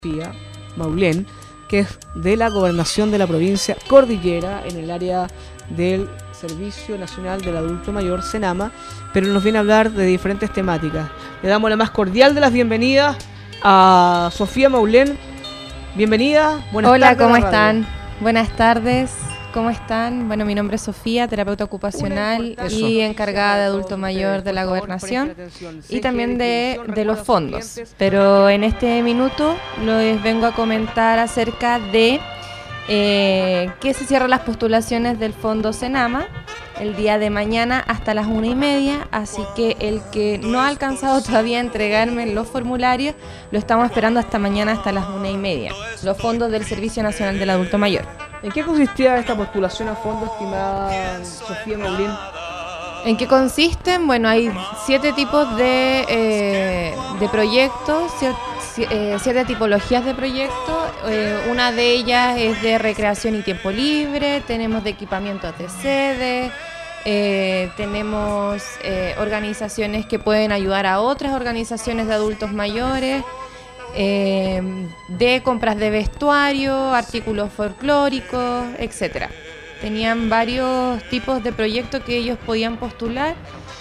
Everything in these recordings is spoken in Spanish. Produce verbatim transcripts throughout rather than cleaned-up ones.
Sofía Maulén, que es de la Gobernación de la provincia Cordillera en el área del Servicio Nacional del Adulto Mayor, SENAMA, pero nos viene a hablar de diferentes temáticas. Le damos la más cordial de las bienvenidas a Sofía Maulén. Bienvenida, buenas Hola, tardes. ¿cómo están? Buenas tardes, ¿cómo están? Bueno, mi nombre es Sofía, terapeuta ocupacional y encargada de adulto mayor de la Gobernación y también de, de los fondos. Pero en este minuto les vengo a comentar acerca de eh, que se cierran las postulaciones del Fondo SENAMA el día de mañana hasta las una y media, así que el que no ha alcanzado todavía a entregarme los formularios, lo estamos esperando hasta mañana hasta las una y media. Los fondos del Servicio Nacional del Adulto Mayor. ¿En qué consistía esta postulación a fondo, estimada Sofía Maulén? ¿En qué consisten? Bueno, hay siete tipos de, eh, de proyectos, siete, eh, siete tipologías de proyectos. Eh, una de ellas es de recreación y tiempo libre, tenemos de equipamientos de sede, eh, tenemos eh, organizaciones que pueden ayudar a otras organizaciones de adultos mayores, eh, de compras de vestuario, artículos folclóricos, etcétera. Tenían varios tipos de proyectos que ellos podían postular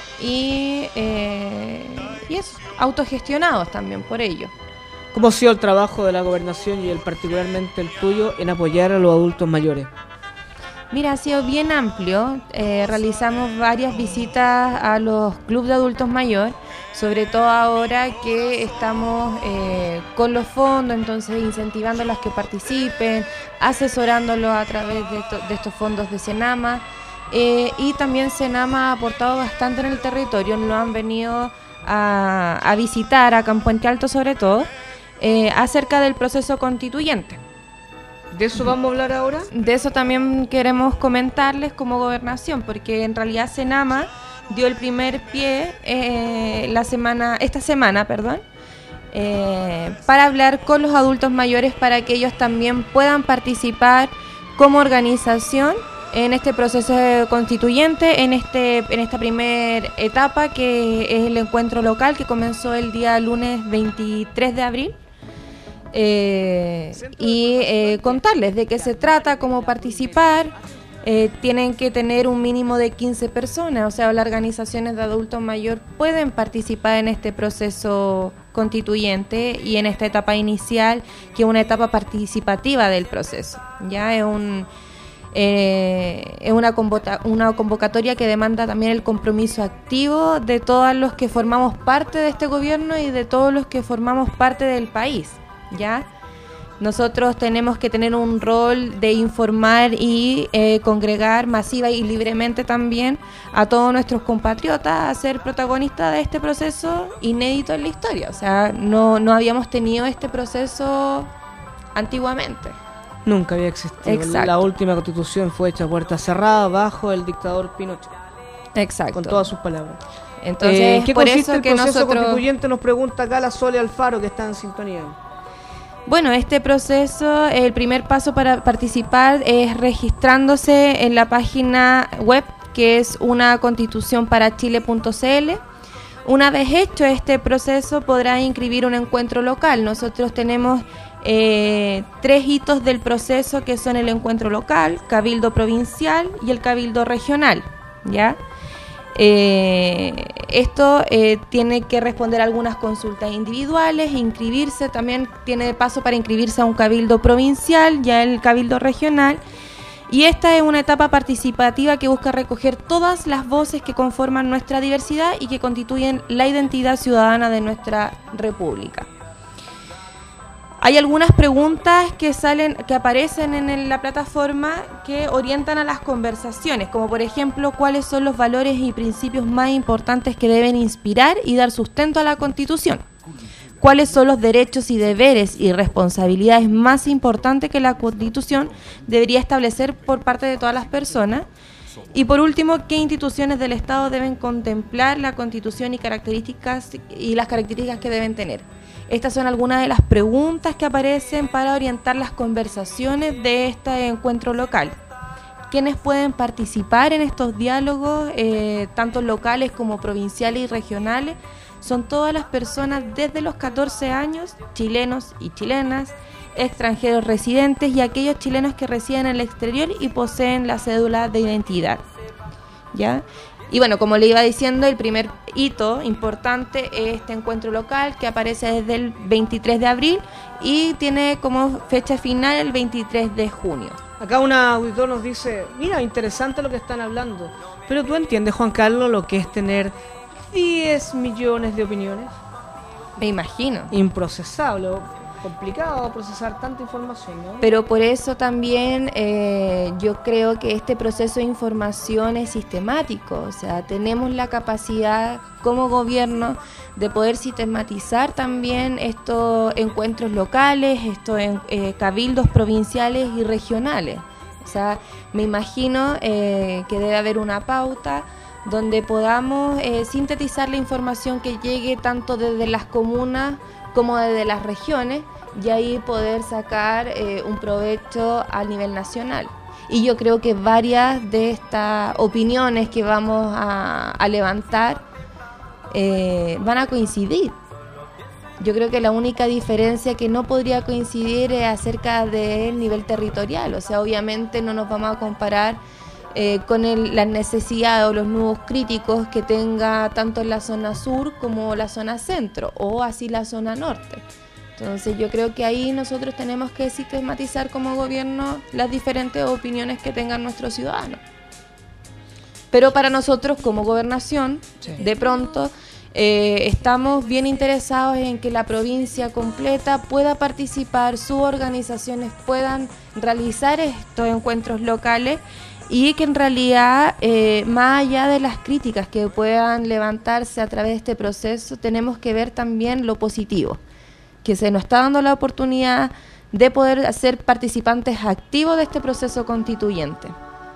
y, eh, y es autogestionados también por ellos. ¿Cómo ha sido el trabajo de la Gobernación y el particularmente el tuyo en apoyar a los adultos mayores? Mira, ha sido bien amplio. Eh, realizamos varias visitas a los clubes de adultos mayores, sobre todo ahora que estamos eh, con los fondos, entonces incentivándolos a que participen, asesorándolos a través de, to- de estos fondos de SENAMA. Eh, y también SENAMA ha aportado bastante en el territorio, nos han venido a, a visitar acá en Puente Alto sobre todo, eh, acerca del proceso constituyente. ¿De eso vamos a hablar ahora? De eso también queremos comentarles como gobernación, porque en realidad SENAMA dio el primer pie eh, la semana, esta semana, perdón, eh, para hablar con los adultos mayores para que ellos también puedan participar como organización en este proceso constituyente, en este en esta primera etapa que es el encuentro local que comenzó el día lunes veintitrés de abril. Eh, y eh, contarles de qué se trata, cómo participar. Eh, tienen que tener un mínimo de quince personas, o sea, las organizaciones de adultos mayor pueden participar en este proceso constituyente y en esta etapa inicial, que es una etapa participativa del proceso. Ya es un eh, es una, convoca- una convocatoria que demanda también el compromiso activo de todos los que formamos parte de este gobierno y de todos los que formamos parte del país. ¿Ya? Nosotros tenemos que tener un rol de informar y eh, congregar masiva y libremente también a todos nuestros compatriotas a ser protagonistas de este proceso inédito en la historia. O sea, no, no habíamos tenido este proceso antiguamente. Nunca había existido. Exacto. La última constitución fue hecha a puerta cerrada bajo el dictador Pinochet. Exacto. Con todas sus palabras. Entonces, Eh, ¿qué por consiste eso el que proceso nosotros... constituyente? Nos pregunta acá la Sole Alfaro, que está en sintonía. Bueno, este proceso, el primer paso para participar es registrándose en la página web que es una constitución para chile punto c l. Una vez hecho este proceso podrá inscribir un encuentro local. Nosotros tenemos eh, tres hitos del proceso que son el encuentro local, cabildo provincial y el cabildo regional, ¿ya? Eh, esto eh, tiene que responder a algunas consultas individuales, inscribirse, también tiene paso para inscribirse a un cabildo provincial, ya el cabildo regional, y esta es una etapa participativa que busca recoger todas las voces que conforman nuestra diversidad y que constituyen la identidad ciudadana de nuestra república. Hay algunas preguntas que salen, que aparecen en el- la plataforma que orientan a las conversaciones, como por ejemplo, ¿cuáles son los valores y principios más importantes que deben inspirar y dar sustento a la Constitución? ¿Cuáles son los derechos y deberes y responsabilidades más importantes que la Constitución debería establecer por parte de todas las personas? Y por último, ¿qué instituciones del Estado deben contemplar la Constitución y características y las características que deben tener? Estas son algunas de las preguntas que aparecen para orientar las conversaciones de este encuentro local. ¿Quiénes pueden participar en estos diálogos, eh, tanto locales como provinciales y regionales? son todas las personas desde los catorce años, chilenos y chilenas, extranjeros residentes y aquellos chilenos que residen en el exterior y poseen la cédula de identidad, ¿ya? Y bueno, como le iba diciendo, el primer hito importante es este encuentro local que aparece desde el veintitrés de abril y tiene como fecha final el veintitrés de junio. Acá un auditor nos dice, mira, interesante lo que están hablando, pero ¿tú entiendes, Juan Carlos, lo que es tener diez millones de opiniones? Me imagino. Improcesable, complicado procesar tanta información, ¿no? Pero por eso también eh, yo creo que este proceso de información es sistemático, o sea, tenemos la capacidad como gobierno de poder sistematizar también estos encuentros locales, estos eh, cabildos provinciales y regionales. O sea, me imagino eh, que debe haber una pauta donde podamos eh, sintetizar la información que llegue tanto desde las comunas como desde las regiones y ahí poder sacar eh, un provecho a nivel nacional. Y yo creo que varias de estas opiniones que vamos a, a levantar eh, van a coincidir. Yo creo que la única diferencia que no podría coincidir es acerca del nivel territorial. O sea, obviamente no nos vamos a comparar eh, con el, las necesidades o los nudos críticos que tenga tanto en la zona sur como la zona centro o así la zona norte. Entonces yo creo que ahí nosotros tenemos que sistematizar como gobierno las diferentes opiniones que tengan nuestros ciudadanos. Pero para nosotros como gobernación, sí, de pronto eh, estamos bien interesados en que la provincia completa pueda participar, sus organizaciones puedan realizar estos encuentros locales y que en realidad, eh, más allá de las críticas que puedan levantarse a través de este proceso, tenemos que ver también lo positivo, que se nos está dando la oportunidad de poder ser participantes activos de este proceso constituyente.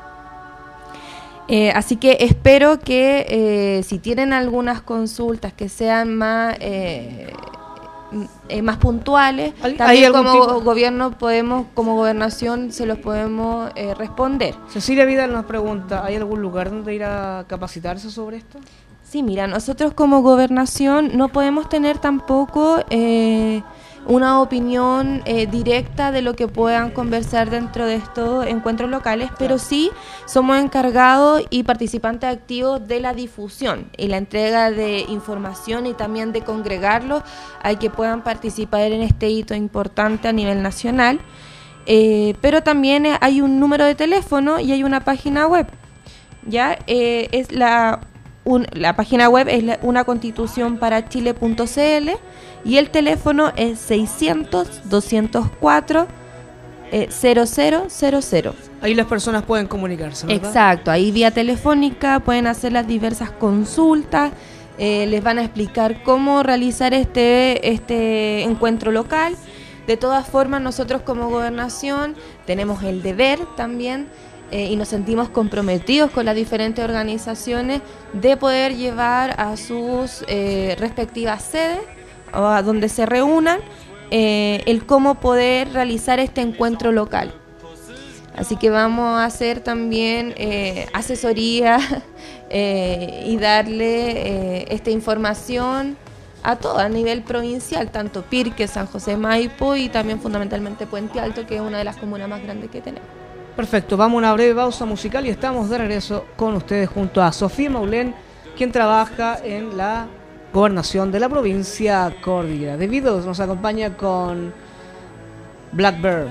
Eh, así que espero que eh, si tienen algunas consultas que sean más eh, eh, más puntuales, también como tipo? gobierno podemos, como gobernación, se los podemos eh, responder. Cecilia Vidal nos pregunta, ¿hay algún lugar donde ir a capacitarse sobre esto? Sí, mira, nosotros como gobernación no podemos tener tampoco eh, una opinión eh, directa de lo que puedan conversar dentro de estos encuentros locales, pero sí somos encargados y participantes activos de la difusión y la entrega de información y también de congregarlos a que puedan participar en este hito importante a nivel nacional. Eh, pero también hay un número de teléfono y hay una página web, ¿ya? Eh, es la... Un, la página web es la, una constitución para chile punto c l y el teléfono es seiscientos, doscientos cuatro, cero cero cero cero. Ahí las personas pueden comunicarse, ¿verdad? Exacto, ahí vía telefónica pueden hacer las diversas consultas, eh, les van a explicar cómo realizar este, este encuentro local. De todas formas, nosotros como gobernación tenemos el deber también Eh, y nos sentimos comprometidos con las diferentes organizaciones de poder llevar a sus eh, respectivas sedes o a donde se reúnan eh, el cómo poder realizar este encuentro local. Así que vamos a hacer también eh, asesoría eh, y darle eh, esta información a todo, a nivel provincial, tanto Pirque, San José Maipo y también fundamentalmente Puente Alto, que es una de las comunas más grandes que tenemos. Perfecto, vamos a una breve pausa musical y estamos de regreso con ustedes junto a Sofía Maulén, quien trabaja en la gobernación de la provincia Cordillera. De Beatles nos acompaña con Blackbird.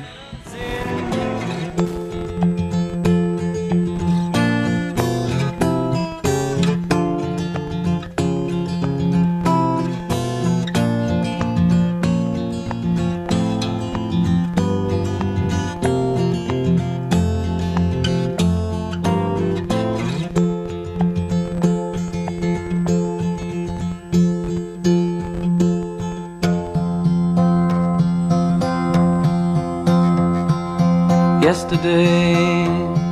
Yesterday,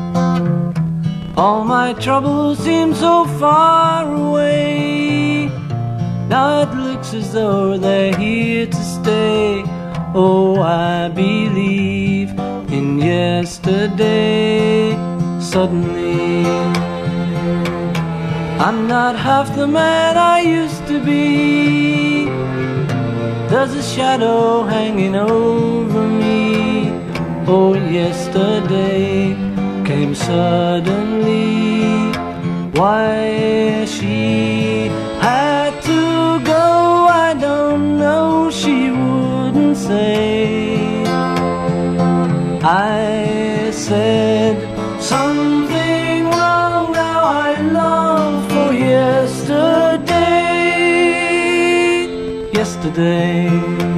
all my troubles seem so far away. Now it looks as though they're here to stay. Oh, I believe in yesterday. Suddenly, I'm not half the man I used to be. There's a shadow hanging over me. Oh, yesterday came suddenly. Why she had to go, I don't know, she wouldn't say. I said something wrong, now I long for yesterday. Yesterday,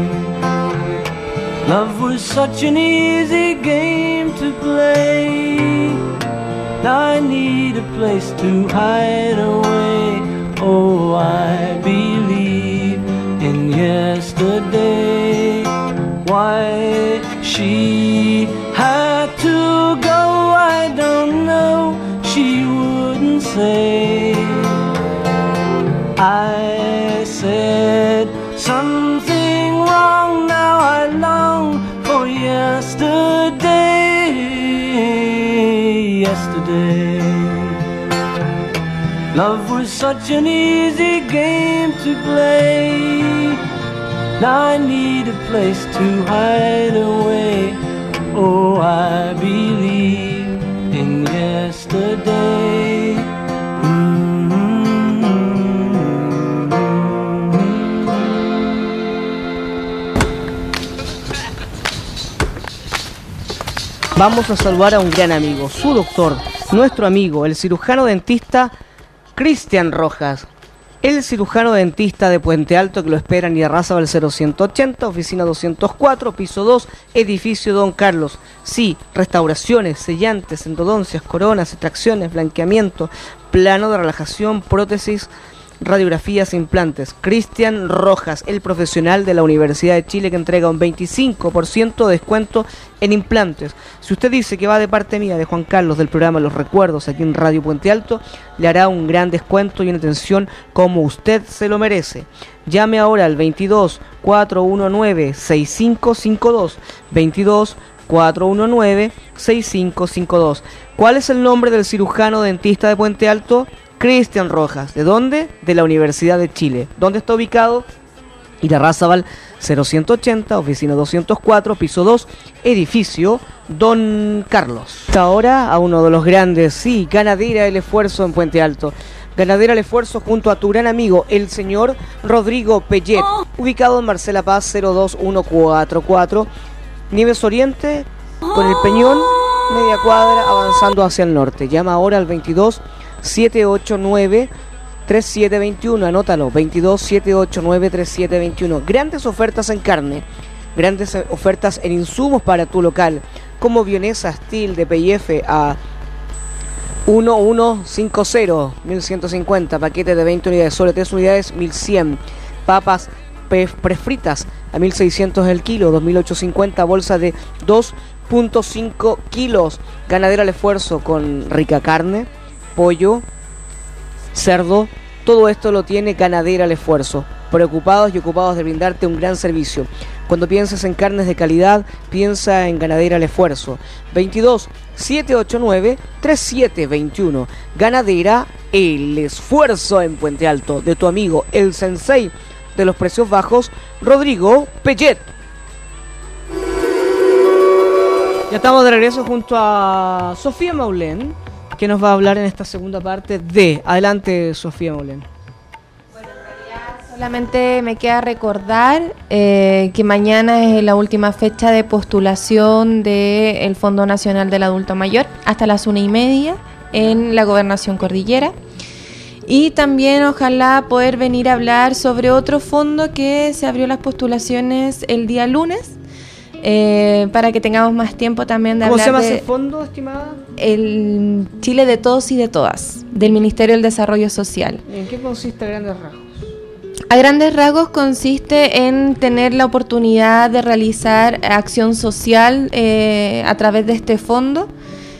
love was such an easy game to play. Now I need a place to hide away. Oh, I believe in yesterday. Why she had to go, I don't know, she wouldn't say. I said something wrong, now I long for yesterday. Yesterday, love was such an easy game to play. Now I need a place to hide away. Oh, I believe in yesterday. Vamos a saludar a un gran amigo, su doctor, nuestro amigo, el cirujano dentista Cristian Rojas. El cirujano dentista de Puente Alto que lo espera en Irarrázaval cero ciento ochenta, oficina doscientos cuatro, piso dos, edificio Don Carlos. Sí, restauraciones, sellantes, endodoncias, coronas, extracciones, blanqueamiento, plano de relajación, prótesis, radiografías e implantes. Cristian Rojas, el profesional de la Universidad de Chile que entrega un veinticinco por ciento de descuento en implantes. Si usted dice que va de parte mía, de Juan Carlos, del programa Los Recuerdos aquí en Radio Puente Alto, le hará un gran descuento y una atención como usted se lo merece. Llame ahora al veintidós, cuatrocientos diecinueve, sesenta y cinco cincuenta y dos, veintidós, cuatrocientos diecinueve, sesenta y cinco cincuenta y dos. ¿Cuál es el nombre del cirujano dentista de Puente Alto? Cristian Rojas. ¿De dónde? De la Universidad de Chile. ¿Dónde está ubicado? Irarrázaval cero ciento ochenta, oficina doscientos cuatro, piso dos, edificio Don Carlos. Ahora a uno de los grandes, sí, Ganadera El Esfuerzo en Puente Alto. Ganadera El Esfuerzo junto a tu gran amigo, el señor Rodrigo Pellet, ubicado en Marcela Paz cero dos uno cuatro cuatro, Nieves Oriente, con el Peñón, media cuadra, avanzando hacia el norte. Llama ahora al veintidós, siete ocho nueve, tres siete dos uno, anótalo, veintidós, siete ocho nueve, tres siete dos uno. Grandes ofertas en carne, grandes ofertas en insumos para tu local, como vienesa Steel de P I F a mil ciento cincuenta, mil ciento cincuenta, paquete de veinte unidades, sobre tres unidades, mil cien. Papas prefritas a mil seiscientos el kilo, dos mil ochocientos cincuenta, bolsa de dos punto cinco kilos. Ganadera El Esfuerzo con rica carne, pollo, cerdo, todo esto lo tiene Ganadera El Esfuerzo. Preocupados y ocupados de brindarte un gran servicio. Cuando pienses en carnes de calidad, piensa en Ganadera El Esfuerzo. veintidós, siete ocho nueve, tres siete dos uno. Ganadera El Esfuerzo en Puente Alto, de tu amigo el sensei de los precios bajos, Rodrigo Pellet. Ya estamos de regreso junto a Sofía Maulén, que nos va a hablar en esta segunda parte de... Adelante, Sofía Maulén. Bueno, en realidad solamente me queda recordar eh, que mañana es la última fecha de postulación del Fondo Nacional del Adulto Mayor, hasta las una y media en la Gobernación Cordillera. Y también ojalá poder venir a hablar sobre otro fondo que se abrió las postulaciones el día lunes, eh, para que tengamos más tiempo también de hablar de... ¿Cómo se llama ese fondo, estimada? El Chile de Todos y de Todas, del Ministerio del Desarrollo Social. ¿En qué consiste a grandes rasgos? A grandes rasgos consiste en tener la oportunidad de realizar acción social eh, a través de este fondo,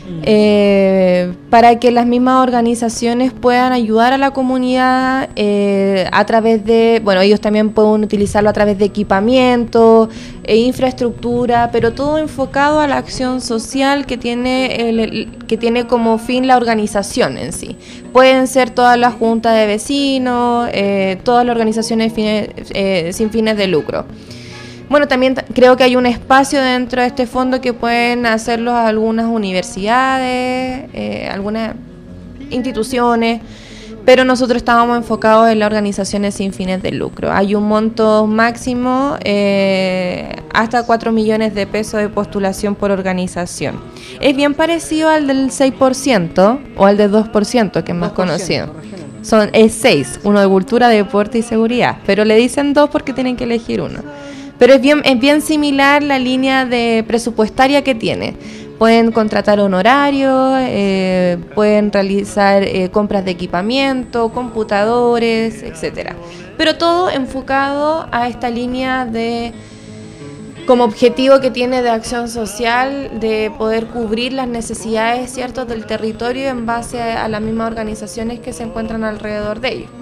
eh, para que las mismas organizaciones puedan ayudar a la comunidad eh, a través de, bueno, ellos también pueden utilizarlo a través de equipamiento e infraestructura, pero todo enfocado a la acción social que tiene, el, el, que tiene como fin la organización en sí. Pueden ser todas las juntas de vecinos, eh, todas las organizaciones fines, eh, sin fines de lucro. Bueno, también t- creo que hay un espacio dentro de este fondo que pueden hacerlo algunas universidades, eh, algunas instituciones, pero nosotros estábamos enfocados en las organizaciones sin fines de lucro. Hay un monto máximo, eh, hasta cuatro millones de pesos de postulación por organización. Es bien parecido al del seis por ciento o al del dos por ciento, que es más conocido. Son, es seis, uno de cultura, deporte y seguridad, pero le dicen dos porque tienen que elegir uno. Pero es bien, es bien similar la línea de presupuestaria que tiene. Pueden contratar honorarios, eh, pueden realizar eh, compras de equipamiento, computadores, etcétera. Pero todo enfocado a esta línea de, como objetivo que tiene de acción social, de poder cubrir las necesidades, ¿cierto?, del territorio en base a, a las mismas organizaciones que se encuentran alrededor de ellos.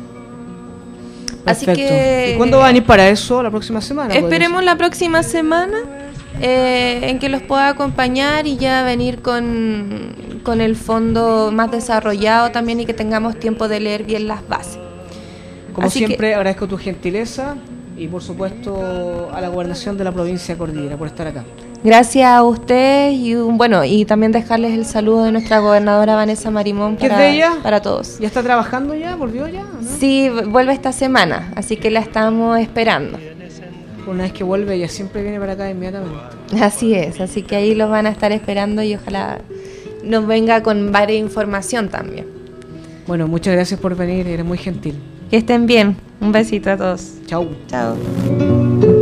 Perfecto. Así que, ¿y cuándo van a ir para eso? ¿La próxima semana? Esperemos la próxima semana eh, en que los pueda acompañar y ya venir con, con el fondo más desarrollado también y que tengamos tiempo de leer bien las bases. Como Así siempre, que, agradezco tu gentileza y por supuesto a la gobernación de la provincia de Cordillera por estar acá. Gracias a usted y bueno, y también dejarles el saludo de nuestra gobernadora Vanessa Marimón para, ¿Qué es de ella? para todos. ¿Ya está trabajando ya? ¿Volvió ya? ¿No? Sí, vuelve esta semana, así que la estamos esperando. Una vez que vuelve, ella siempre viene para acá inmediatamente. Así es, así que ahí los van a estar esperando y ojalá nos venga con varias información también. Bueno, muchas gracias por venir, eres muy gentil. Que estén bien, un besito a todos. Chau. Chao.